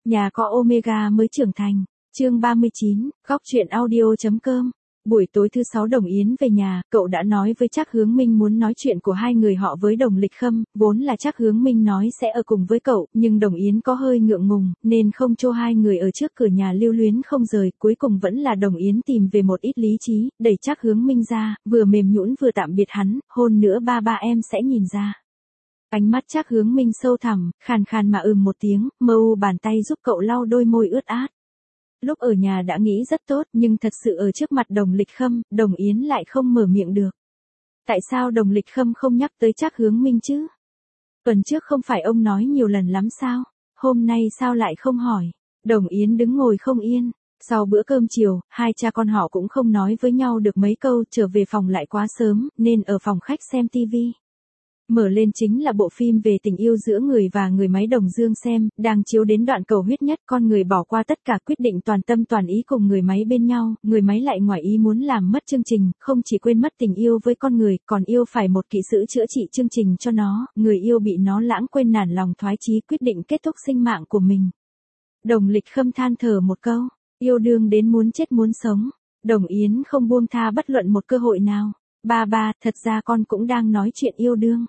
Nhà có Omega mới trưởng thành. Chương 39, góc truyện audio.com. Buổi tối thứ 6 Đồng Yến về nhà, cậu đã nói với Trác Hướng Minh muốn nói chuyện của hai người họ với Đồng Lịch Khâm, vốn là Trác Hướng Minh nói sẽ ở cùng với cậu, nhưng Đồng Yến có hơi ngượng ngùng, nên không cho hai người ở trước cửa nhà lưu luyến không rời, cuối cùng vẫn là Đồng Yến tìm về một ít lý trí, đẩy Trác Hướng Minh ra, vừa mềm nhũn vừa tạm biệt hắn, hôn nữa ba em sẽ nhìn ra. Ánh mắt Trác Hướng Minh sâu thẳm, khàn khàn mà một tiếng, mơ u bàn tay giúp cậu lau đôi môi ướt át. Lúc ở nhà đã nghĩ rất tốt, nhưng thật sự ở trước mặt Đồng Lịch Khâm, Đồng Yến lại không mở miệng được. Tại sao Đồng Lịch Khâm không nhắc tới Trác Hướng Minh chứ? Tuần trước không phải ông nói nhiều lần lắm sao? Hôm nay sao lại không hỏi? Đồng Yến đứng ngồi không yên. Sau bữa cơm chiều, hai cha con họ cũng không nói với nhau được mấy câu, trở về phòng lại quá sớm, nên ở phòng khách xem tivi. Mở lên chính là bộ phim về tình yêu giữa người và người máy Đồng Dương xem, đang chiếu đến đoạn cầu huyết nhất, con người bỏ qua tất cả quyết định toàn tâm toàn ý cùng người máy bên nhau, người máy lại ngoài ý muốn làm mất chương trình, không chỉ quên mất tình yêu với con người, còn yêu phải một kỹ sư chữa trị chương trình cho nó, người yêu bị nó lãng quên nản lòng thoái chí quyết định kết thúc sinh mạng của mình. Đồng Lịch Khâm than thở một câu, yêu đương đến muốn chết muốn sống. Đồng Yến không buông tha bất luận một cơ hội nào. Ba, thật ra con cũng đang nói chuyện yêu đương.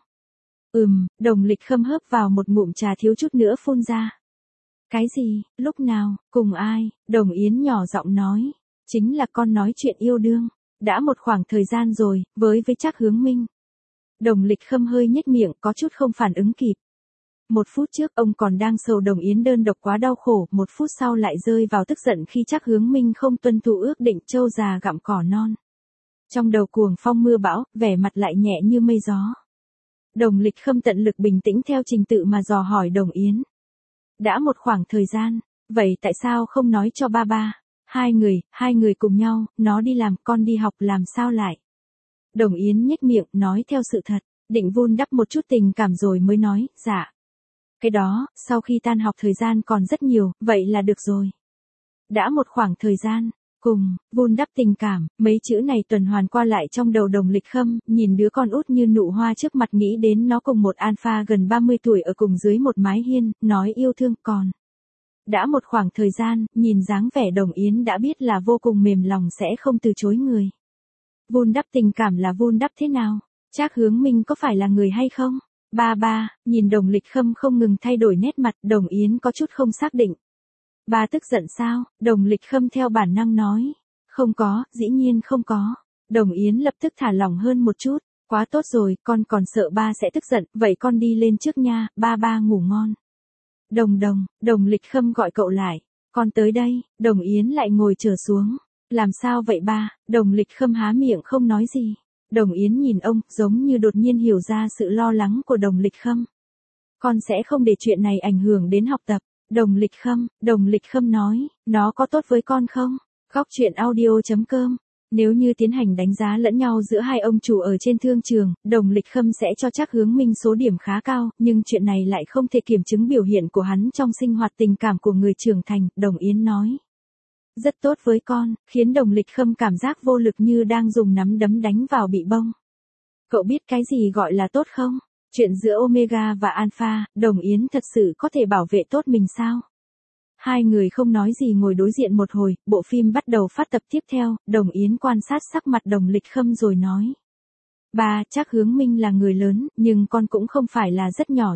Đồng Lịch Khâm hớp vào một ngụm trà thiếu chút nữa phun ra. Cái gì, lúc nào, cùng ai? Đồng Yến nhỏ giọng nói. Chính là con nói chuyện yêu đương. Đã một khoảng thời gian rồi, với Trác Hướng Minh. Đồng Lịch Khâm hơi nhếch miệng, có chút không phản ứng kịp. 1 phút trước ông còn đang sầu Đồng Yến đơn độc quá đau khổ, 1 phút sau lại rơi vào tức giận khi Trác Hướng Minh không tuân thủ ước định trâu già gặm cỏ non. Trong đầu cuồng phong mưa bão, vẻ mặt lại nhẹ như mây gió. Đồng Lịch Khâm tận lực bình tĩnh theo trình tự mà dò hỏi Đồng Yến. Đã một khoảng thời gian, vậy tại sao không nói cho ba? Hai người cùng nhau, nó đi làm, con đi học làm sao lại? Đồng Yến nhếch miệng, nói theo sự thật, định vun đắp một chút tình cảm rồi mới nói, dạ. Cái đó, sau khi tan học thời gian còn rất nhiều, vậy là được rồi. Đã một khoảng thời gian. Cùng, vun đắp tình cảm, mấy chữ này tuần hoàn qua lại trong đầu Đồng Lịch Khâm, nhìn đứa con út như nụ hoa trước mặt nghĩ đến nó cùng một alpha gần 30 tuổi ở cùng dưới một mái hiên, nói yêu thương còn. Đã một khoảng thời gian, nhìn dáng vẻ Đồng Yến đã biết là vô cùng mềm lòng sẽ không từ chối người. Vun đắp tình cảm là vun đắp thế nào? Trác Hướng Minh có phải là người hay không? Ba, nhìn Đồng Lịch Khâm không ngừng thay đổi nét mặt, Đồng Yến có chút không xác định. Ba tức giận sao? Đồng Lịch Khâm theo bản năng nói. Không có, dĩ nhiên không có. Đồng Yến lập tức thả lỏng hơn một chút. Quá tốt rồi, con còn sợ ba sẽ tức giận, vậy con đi lên trước nha, ba ngủ ngon. Đồng Lịch Khâm gọi cậu lại. Con tới đây, Đồng Yến lại ngồi trở xuống. Làm sao vậy ba? Đồng Lịch Khâm há miệng không nói gì. Đồng Yến nhìn ông, giống như đột nhiên hiểu ra sự lo lắng của Đồng Lịch Khâm. Con sẽ không để chuyện này ảnh hưởng đến học tập. Đồng Lịch Khâm nói, nó có tốt với con không? Góc truyện audio.com. Nếu như tiến hành đánh giá lẫn nhau giữa hai ông chủ ở trên thương trường, Đồng Lịch Khâm sẽ cho Trác Hướng Minh số điểm khá cao, nhưng chuyện này lại không thể kiểm chứng biểu hiện của hắn trong sinh hoạt tình cảm của người trưởng thành, Đồng Yến nói. Rất tốt với con, khiến Đồng Lịch Khâm cảm giác vô lực như đang dùng nắm đấm đánh vào bị bông. Cậu biết cái gì gọi là tốt không? Chuyện giữa Omega và Alpha, Đồng Yến thật sự có thể bảo vệ tốt mình sao? Hai người không nói gì ngồi đối diện một hồi, bộ phim bắt đầu phát tập tiếp theo, Đồng Yến quan sát sắc mặt Đồng Lịch Khâm rồi nói. Ba, Trác Hướng Minh là người lớn, nhưng con cũng không phải là rất nhỏ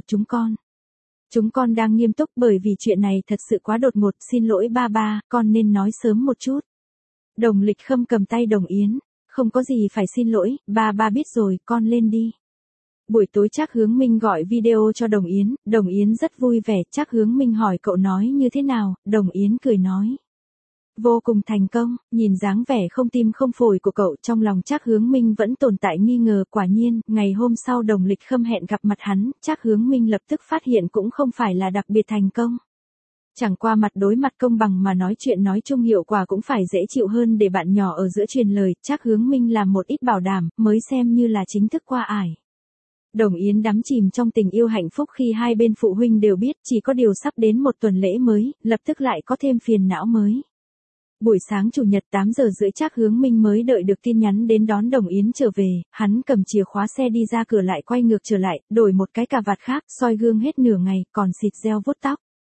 Chúng con đang nghiêm túc bởi vì chuyện này thật sự quá đột ngột, xin lỗi ba, con nên nói sớm một chút. Đồng Lịch Khâm cầm tay Đồng Yến, không có gì phải xin lỗi, ba biết rồi, con lên đi. Buổi tối Trác Hướng Minh gọi video cho Đồng Yến rất vui vẻ, Trác Hướng Minh hỏi cậu nói như thế nào, Đồng Yến cười nói. Vô cùng thành công, nhìn dáng vẻ không tim không phổi của cậu trong lòng Trác Hướng Minh vẫn tồn tại nghi ngờ, quả nhiên, ngày hôm sau Đồng Lịch Khâm hẹn gặp mặt hắn, Trác Hướng Minh lập tức phát hiện cũng không phải là đặc biệt thành công. Chẳng qua mặt đối mặt công bằng mà nói chuyện nói chung hiệu quả cũng phải dễ chịu hơn để bạn nhỏ ở giữa truyền lời, Trác Hướng Minh làm một ít bảo đảm, mới xem như là chính thức qua ải. Đồng Yến đắm chìm trong tình yêu hạnh phúc khi hai bên phụ huynh đều biết, chỉ có điều sắp đến một tuần lễ mới, lập tức lại có thêm phiền não mới. Buổi sáng chủ nhật 8 giờ rưỡi Trác Hướng Minh mới đợi được tin nhắn đến đón Đồng Yến trở về, hắn cầm chìa khóa xe đi ra cửa lại quay ngược trở lại, đổi một cái cà vạt khác, soi gương hết nửa ngày, còn xịt gel vuốt tóc.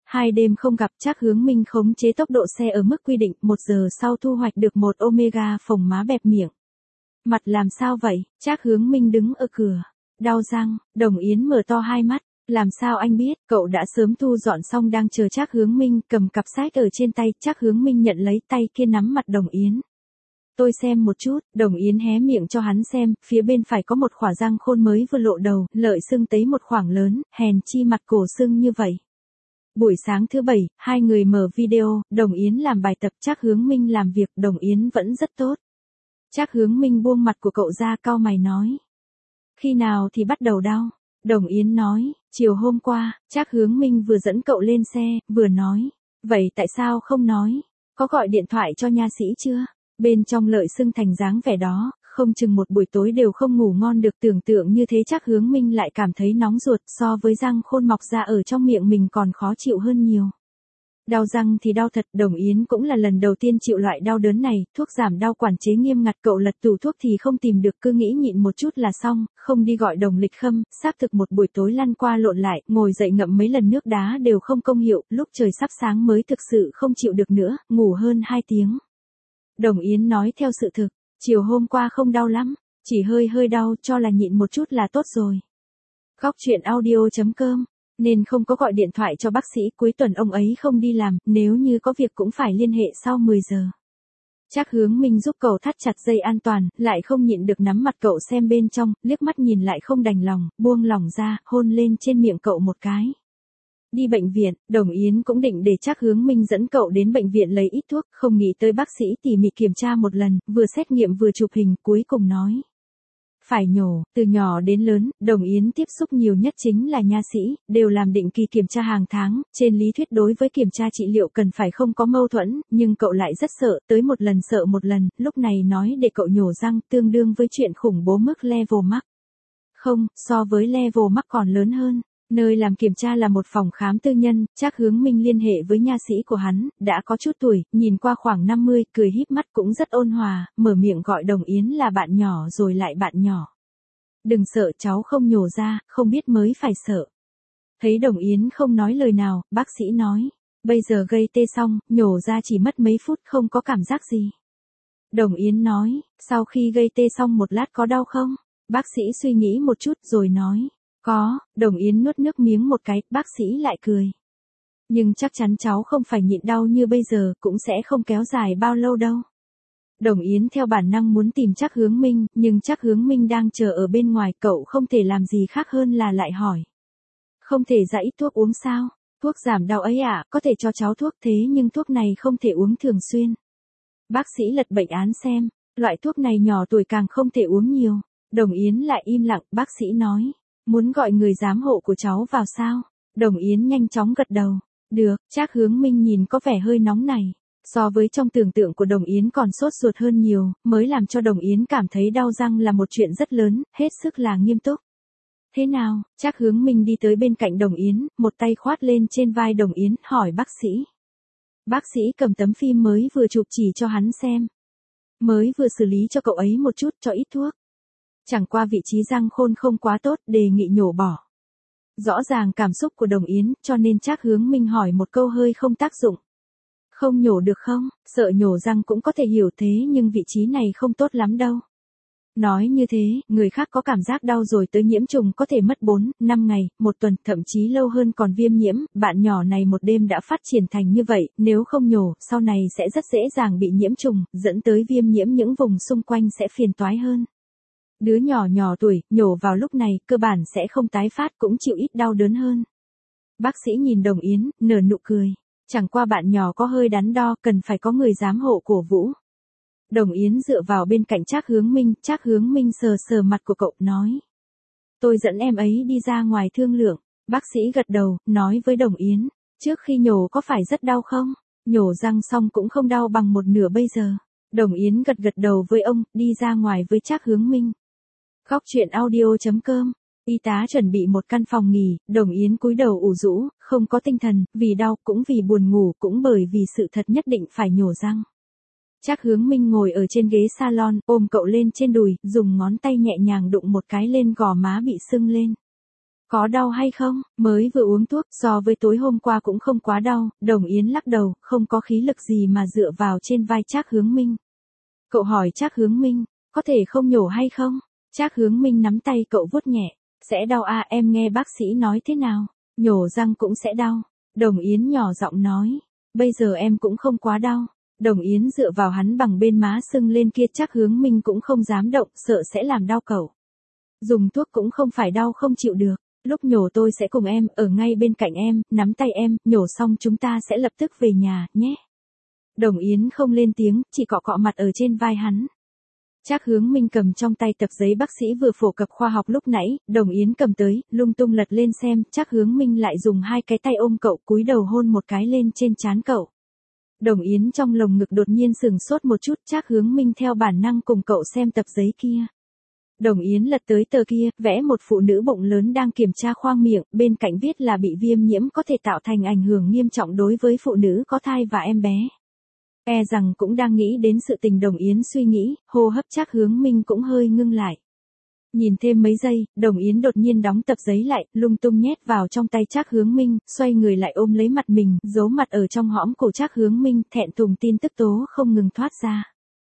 2 đêm không gặp, Trác Hướng Minh khống chế tốc độ xe ở mức quy định, 1 giờ sau thu hoạch được một Omega phồng má bẹp miệng. Mặt làm sao vậy? Trác Hướng Minh đứng ở cửa. Đau răng, Đồng Yến mở to hai mắt. Làm sao anh biết? Cậu đã sớm thu dọn xong đang chờ Trác Hướng Minh, cầm cặp sách ở trên tay. Trác Hướng Minh nhận lấy, tay kia nắm mặt Đồng Yến. Tôi xem một chút. Đồng Yến hé miệng cho hắn xem, phía bên phải có một khỏa răng khôn mới vừa lộ đầu, lợi sưng tấy một khoảng lớn, hèn chi mặt cổ sưng như vậy. Buổi sáng thứ Bảy, hai người mở video, Đồng Yến làm bài tập, Trác Hướng Minh làm việc, Đồng Yến vẫn rất tốt. Trác Hướng Minh buông mặt của cậu ra, cau mày nói. Khi nào thì bắt đầu đau? Đồng Yến nói, chiều hôm qua. Trác Hướng Minh vừa dẫn cậu lên xe, vừa nói. Vậy tại sao không nói? Có gọi điện thoại cho nha sĩ chưa? Bên trong lợi sưng thành dáng vẻ đó, không chừng một buổi tối đều không ngủ ngon được, tưởng tượng như thế Trác Hướng Minh lại cảm thấy nóng ruột, so với răng khôn mọc ra ở trong miệng mình còn khó chịu hơn nhiều. Đau răng thì đau thật, Đồng Yến cũng là lần đầu tiên chịu loại đau đớn này, thuốc giảm đau quản chế nghiêm ngặt, cậu lật tủ thuốc thì không tìm được, cứ nghĩ nhịn một chút là xong, không đi gọi Đồng Lịch Khâm, xác thực một buổi tối lăn qua lộn lại, ngồi dậy ngậm mấy lần nước đá đều không công hiệu, lúc trời sắp sáng mới thực sự không chịu được nữa, ngủ hơn 2 tiếng. Đồng Yến nói theo sự thực, chiều hôm qua không đau lắm, chỉ hơi đau, cho là nhịn một chút là tốt rồi. Góc truyện audio.com, nên không có gọi điện thoại cho bác sĩ, cuối tuần ông ấy không đi làm, nếu như có việc cũng phải liên hệ sau 10 giờ. Trác Hướng Minh giúp cậu thắt chặt dây an toàn, lại không nhịn được nắm mặt cậu xem bên trong, liếc mắt nhìn lại không đành lòng, buông lỏng ra, hôn lên trên miệng cậu một cái. Đi bệnh viện, Đồng Yến cũng định để Trác Hướng Minh dẫn cậu đến bệnh viện lấy ít thuốc, không nghĩ tới bác sĩ tỉ mỉ kiểm tra một lần, vừa xét nghiệm vừa chụp hình, cuối cùng nói. Phải nhổ, từ nhỏ đến lớn, Đồng Yến tiếp xúc nhiều nhất chính là nha sĩ, đều làm định kỳ kiểm tra hàng tháng, trên lý thuyết đối với kiểm tra trị liệu cần phải không có mâu thuẫn, nhưng cậu lại rất sợ, tới một lần sợ một lần, lúc này nói để cậu nhổ răng tương đương với chuyện khủng bố mức level mắc. Không, so với level mắc còn lớn hơn. Nơi làm kiểm tra là một phòng khám tư nhân, Trác Hướng Minh liên hệ với nha sĩ của hắn, đã có chút tuổi, nhìn qua khoảng 50, cười híp mắt cũng rất ôn hòa, mở miệng gọi Đồng Yến là bạn nhỏ rồi lại bạn nhỏ. Đừng sợ, cháu không nhổ ra, không biết mới phải sợ. Thấy Đồng Yến không nói lời nào, bác sĩ nói, bây giờ gây tê xong, nhổ ra chỉ mất mấy phút, không có cảm giác gì. Đồng Yến nói, sau khi gây tê xong một lát có đau không? Bác sĩ suy nghĩ một chút rồi nói. Có, Đồng Yến nuốt nước miếng một cái, bác sĩ lại cười. Nhưng chắc chắn cháu không phải nhịn đau như bây giờ, cũng sẽ không kéo dài bao lâu đâu. Đồng Yến theo bản năng muốn tìm Trác Hướng Minh, nhưng Trác Hướng Minh đang chờ ở bên ngoài, cậu không thể làm gì khác hơn là lại hỏi. Không thể ra ít thuốc uống sao? Thuốc giảm đau ấy ạ, có thể cho cháu thuốc thế nhưng thuốc này không thể uống thường xuyên. Bác sĩ lật bệnh án xem, loại thuốc này nhỏ tuổi càng không thể uống nhiều. Đồng Yến lại im lặng, bác sĩ nói. Muốn gọi người giám hộ của cháu vào sao? Đồng Yến nhanh chóng gật đầu. Được, Trác Hướng Minh nhìn có vẻ hơi nóng này. So với trong tưởng tượng của Đồng Yến còn sốt ruột hơn nhiều, mới làm cho Đồng Yến cảm thấy đau răng là một chuyện rất lớn, hết sức là nghiêm túc. Thế nào? Trác Hướng Minh đi tới bên cạnh Đồng Yến, một tay khoát lên trên vai Đồng Yến, hỏi bác sĩ. Bác sĩ cầm tấm phim mới vừa chụp chỉ cho hắn xem. Mới vừa xử lý cho cậu ấy một chút, cho ít thuốc. Chẳng qua vị trí răng khôn không quá tốt, đề nghị nhổ bỏ. Rõ ràng cảm xúc của Đồng Yến, cho nên Trác Hướng Minh hỏi một câu hơi không tác dụng. Không nhổ được không? Sợ nhổ răng cũng có thể hiểu thế nhưng vị trí này không tốt lắm đâu. Nói như thế, người khác có cảm giác đau rồi tới nhiễm trùng có thể mất 4, 5 ngày, 1 tuần, thậm chí lâu hơn còn viêm nhiễm, bạn nhỏ này một đêm đã phát triển thành như vậy, nếu không nhổ, sau này sẽ rất dễ dàng bị nhiễm trùng, dẫn tới viêm nhiễm những vùng xung quanh sẽ phiền toái hơn. Đứa nhỏ tuổi, nhổ vào lúc này, cơ bản sẽ không tái phát cũng chịu ít đau đớn hơn. Bác sĩ nhìn Đồng Yến, nở nụ cười. Chẳng qua bạn nhỏ có hơi đắn đo, cần phải có người giám hộ cổ vũ. Đồng Yến dựa vào bên cạnh Trác Hướng Minh sờ sờ mặt của cậu, nói. Tôi dẫn em ấy đi ra ngoài thương lượng. Bác sĩ gật đầu, nói với Đồng Yến. Trước khi nhổ có phải rất đau không? Nhổ răng xong cũng không đau bằng một nửa bây giờ. Đồng Yến gật đầu với ông, đi ra ngoài với Trác Hướng Minh. Góc truyện audio.com. Y tá chuẩn bị một căn phòng nghỉ, Đồng Yến cúi đầu ủ rũ, không có tinh thần, vì đau, cũng vì buồn ngủ, cũng bởi vì sự thật nhất định phải nhổ răng. Trác Hướng Minh ngồi ở trên ghế salon, ôm cậu lên trên đùi, dùng ngón tay nhẹ nhàng đụng một cái lên gò má bị sưng lên. Có đau hay không? Mới vừa uống thuốc, so với tối hôm qua cũng không quá đau. Đồng Yến lắc đầu, không có khí lực gì mà dựa vào trên vai Trác Hướng Minh. Cậu hỏi Trác Hướng Minh, có thể không nhổ hay không? Trác Hướng Minh nắm tay cậu vuốt nhẹ. Sẽ đau à, em nghe bác sĩ nói thế nào? Nhổ răng cũng sẽ đau. Đồng Yến nhỏ giọng nói. Bây giờ em cũng không quá đau. Đồng Yến dựa vào hắn bằng bên má sưng lên kia, Trác Hướng Minh cũng không dám động, sợ sẽ làm đau cậu. Dùng thuốc cũng không phải đau không chịu được. Lúc nhổ tôi sẽ cùng em, ở ngay bên cạnh em, nắm tay em, nhổ xong chúng ta sẽ lập tức về nhà, nhé. Đồng Yến không lên tiếng, chỉ cọ cọ mặt ở trên vai hắn. Trác Hướng Minh cầm trong tay tập giấy bác sĩ vừa phổ cập khoa học lúc nãy, Đồng Yến cầm tới, lung tung lật lên xem, Trác Hướng Minh lại dùng hai cái tay ôm cậu, cúi đầu hôn một cái lên trên trán cậu. Đồng Yến trong lồng ngực đột nhiên sừng sốt một chút, Trác Hướng Minh theo bản năng cùng cậu xem tập giấy kia. Đồng Yến lật tới tờ kia, vẽ một phụ nữ bụng lớn đang kiểm tra khoang miệng, bên cạnh viết là bị viêm nhiễm có thể tạo thành ảnh hưởng nghiêm trọng đối với phụ nữ có thai và em bé. E rằng cũng đang nghĩ đến sự tình Đồng Yến suy nghĩ, hô hấp Trác Hướng Minh cũng hơi ngưng lại. Nhìn thêm mấy giây, Đồng Yến đột nhiên đóng tập giấy lại, lung tung nhét vào trong tay Trác Hướng Minh, xoay người lại ôm lấy mặt mình, giấu mặt ở trong hõm cổ Trác Hướng Minh, thẹn thùng tin tức tố không ngừng thoát ra.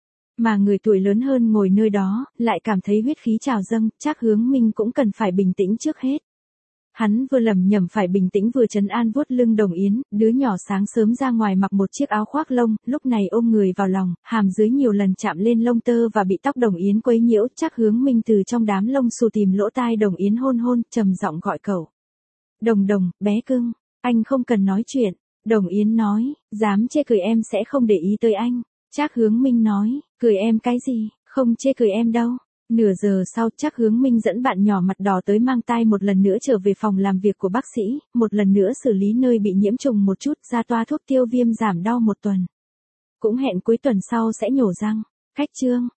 Mà người tuổi lớn hơn ngồi nơi đó, lại cảm thấy huyết khí trào dâng, Trác Hướng Minh cũng cần phải bình tĩnh trước hết. Hắn vừa lẩm nhẩm phải bình tĩnh vừa trấn an vuốt lưng Đồng Yến, đứa nhỏ sáng sớm ra ngoài mặc một chiếc áo khoác lông, lúc này ôm người vào lòng, hàm dưới nhiều lần chạm lên lông tơ và bị tóc Đồng Yến quấy nhiễu, Trác Hướng Minh từ trong đám lông xù tìm lỗ tai Đồng Yến hôn hôn, trầm giọng gọi cậu. Đồng Đồng, bé cưng, anh không cần nói chuyện. Đồng Yến nói, dám chê cười em sẽ không để ý tới anh. Trác Hướng Minh nói, cười em cái gì, không chê cười em đâu. Nửa giờ sau, Trác Hướng Minh dẫn bạn nhỏ mặt đỏ tới mang tai một lần nữa trở về phòng làm việc của bác sĩ, một lần nữa xử lý nơi bị nhiễm trùng một chút, ra toa thuốc tiêu viêm giảm đau 1 tuần. Cũng hẹn cuối tuần sau sẽ nhổ răng. Khách chương.